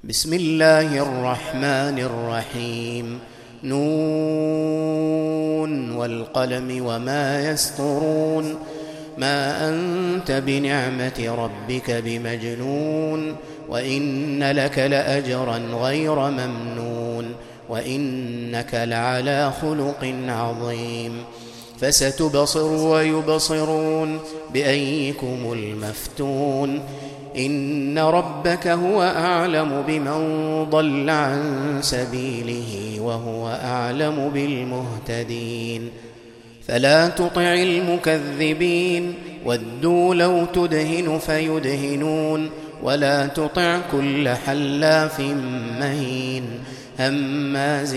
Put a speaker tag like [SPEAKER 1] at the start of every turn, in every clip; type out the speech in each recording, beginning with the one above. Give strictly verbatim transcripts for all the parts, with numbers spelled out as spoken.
[SPEAKER 1] بسم الله الرحمن الرحيم. نون والقلم وما يسطرون. ما أنت بنعمة ربك بمجنون، وإن لك لأجرا غير ممنون، وإنك لعلى خلق عظيم. فستبصر ويبصرون بأيكم المفتون. إن ربك هو أعلم بمن ضل عن سبيله وهو أعلم بالمهتدين. فلا تطع المكذبين، ودوا لو تدهن فيدهنون. ولا تطع كل حلاف مهين، هماز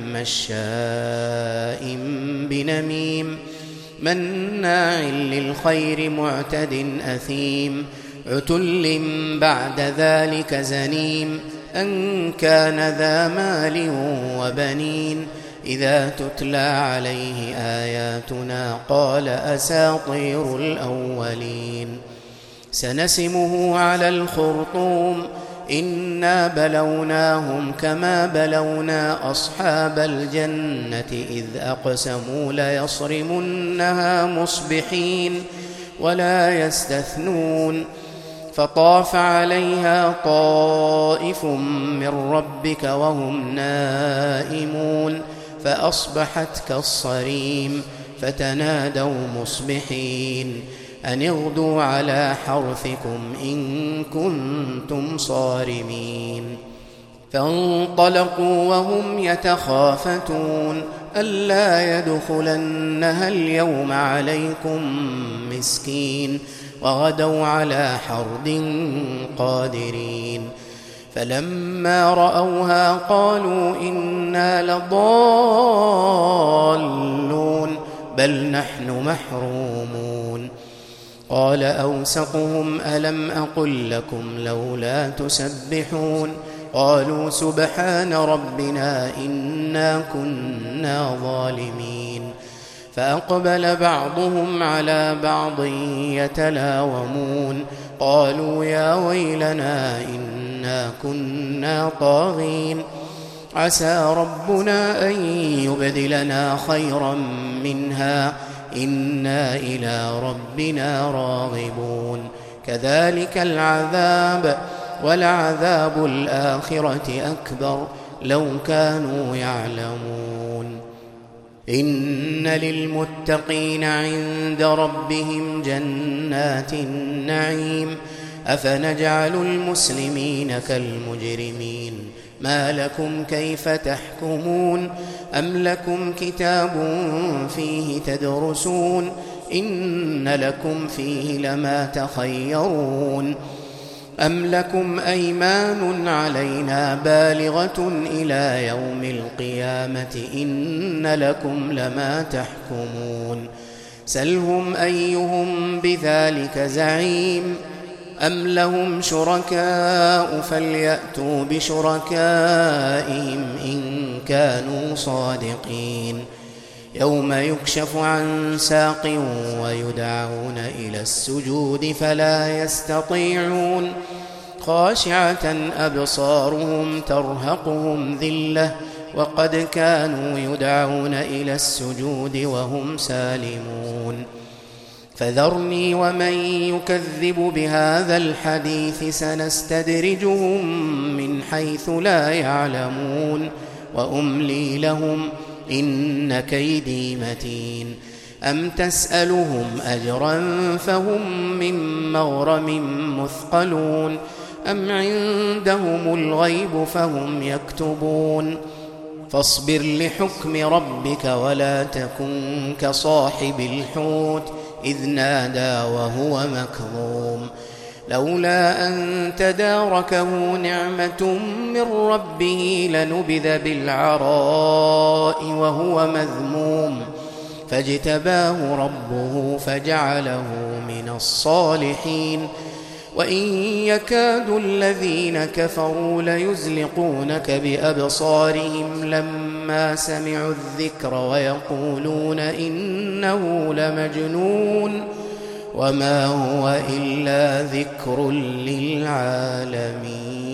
[SPEAKER 1] مشاء بنميم، مناع للخير معتد أثيم، عتل بعد ذلك زنيم، أن كان ذا مال وبنين. إذا تتلى عليه آياتنا قال أساطير الأولين. سنسمه على الخرطوم، إنا بلوناهم كما بلونا أصحاب الجنة إذ أقسموا ليصرمنها مصبحين ولا يستثنون. فطاف عليها طائف من ربك وهم نائمون، فأصبحت كالصريم. فتنادوا مصبحين أن اغدوا على حرثكم إن كنتم صارمين. فانطلقوا وهم يتخافتون ألا يدخلنها اليوم عليكم مسكين، وغدوا على حرد قادرين. فلما رأوها قالوا إنا لضالون بل نحن محرومون. قال أوسطهم ألم أقل لكم لولا تسبحون؟ قالوا سبحان ربنا إنا كنا ظالمين. فأقبل بعضهم على بعض يتلاومون قالوا يا ويلنا إنا كنا طاغين، عسى ربنا أن يبدلنا خيرا منها إنا إلى ربنا راغبون. كذلك العذاب ولعذاب الآخرة أكبر لو كانوا يعلمون. إن للمتقين عند ربهم جنات النعيم. أفنجعل المسلمين كالمجرمين؟ ما لكم كيف تحكمون؟ أم لكم كتاب فيه تدرسون؟ إن لكم فيه لما تخيرون. أم لكم أيمان علينا بالغة إلى يوم القيامة إن لكم لما تحكمون. سلهم أيهم بذلك زعيم. أم لهم شركاء فليأتوا بشركائهم إن كانوا صادقين. يوم يكشف عن ساق ويدعون إلى السجود فلا يستطيعون، خاشعة أبصارهم ترهقهم ذلة وقد كانوا يدعون إلى السجود وهم سالمون. فذرني ومن يكذب بهذا الحديث سنستدرجهم من حيث لا يعلمون وأملي لهم إن كيدي متين. أم تسألهم أجرا فهم من مغرم مثقلون، أم عندهم الغيب فهم يكتبون. فاصبر لحكم ربك ولا تكن كصاحب الحوت إذ نادى وهو مكظوم، لولا أن تداركه نعمة من ربه لنبذ بالعراء وهو مذموم، فاجتباه ربه فجعله من الصالحين. وإن يكاد الذين كفروا ليزلقونك بأبصارهم لما سمعوا الذكر ويقولون إنه لمجنون وما هو إلا ذكر للعالمين.